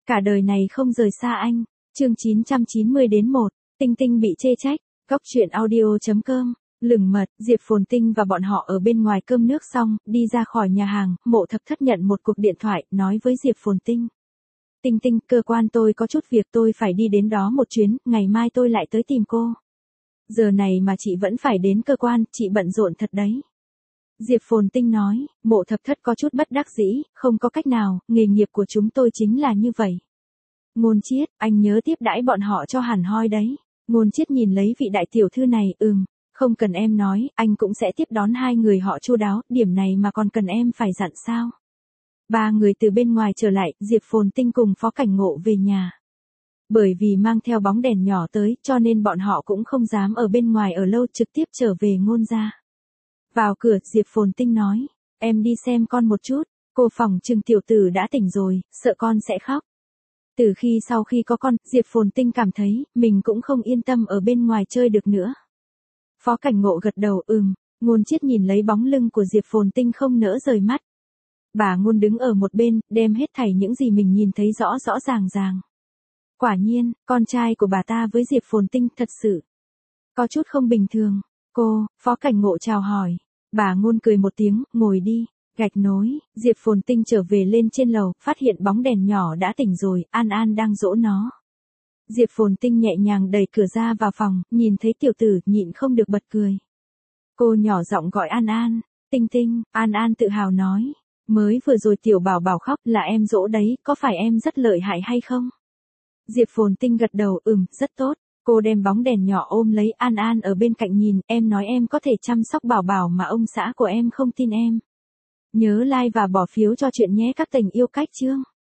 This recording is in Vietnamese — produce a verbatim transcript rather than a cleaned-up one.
Cả đời này không rời xa anh. Chương chín trăm chín mươi đến một, Tinh Tinh bị chê trách. Góc truyện audio chấm com. Lửng mật, Diệp Phồn Tinh và bọn họ ở bên ngoài cơm nước xong, đi ra khỏi nhà hàng, Mộ Thập Thất nhận một cuộc điện thoại, nói với Diệp Phồn Tinh. Tinh Tinh, cơ quan tôi có chút việc tôi phải đi đến đó một chuyến, ngày mai tôi lại tới tìm cô. Giờ này mà chị vẫn phải đến cơ quan, chị bận rộn thật đấy. Diệp Phồn Tinh nói. Mộ Thập Thất có chút bất đắc dĩ, không có cách nào, nghề nghiệp của chúng tôi chính là như vậy. Ngôn Chiết, anh nhớ tiếp đãi bọn họ cho hẳn hoi đấy. Ngôn Chiết nhìn lấy vị đại tiểu thư này, ừm, không cần em nói, anh cũng sẽ tiếp đón hai người họ chu đáo, điểm này mà còn cần em phải dặn sao. Ba người từ bên ngoài trở lại, Diệp Phồn Tinh cùng Phó Cảnh Ngộ về nhà. Bởi vì mang theo bóng đèn nhỏ tới, cho nên bọn họ cũng không dám ở bên ngoài ở lâu, trực tiếp trở về Ngôn gia. Vào cửa, Diệp Phồn Tinh nói, em đi xem con một chút, cô phỏng chừng tiểu tử đã tỉnh rồi, sợ con sẽ khóc. Từ khi sau khi có con, Diệp Phồn Tinh cảm thấy, mình cũng không yên tâm ở bên ngoài chơi được nữa. Phó Cảnh Ngộ gật đầu, ừm. Ngôn Chiết nhìn lấy bóng lưng của Diệp Phồn Tinh không nỡ rời mắt. Bà Ngôn đứng ở một bên, đem hết thảy những gì mình nhìn thấy rõ rõ ràng ràng. Quả nhiên, con trai của bà ta với Diệp Phồn Tinh thật sự có chút không bình thường. Cô, Phó Cảnh Ngộ chào hỏi. Bà Ngôn cười một tiếng, ngồi đi. Gạch nối, Diệp Phồn Tinh trở về lên trên lầu, phát hiện bóng đèn nhỏ đã tỉnh rồi, An An đang dỗ nó. Diệp Phồn Tinh nhẹ nhàng đẩy cửa ra vào phòng, nhìn thấy tiểu tử, nhịn không được bật cười. Cô nhỏ giọng gọi An An. Tinh Tinh, An An tự hào nói. Mới vừa rồi tiểu bảo bảo khóc là em dỗ đấy, có phải em rất lợi hại hay không? Diệp Phồn Tinh gật đầu, ừm, rất tốt. Cô đem bóng đèn nhỏ ôm lấy An An ở bên cạnh nhìn, em nói em có thể chăm sóc bảo bảo mà ông xã của em không tin em. Nhớ like và bỏ phiếu cho chuyện nhé các tình yêu cách chương.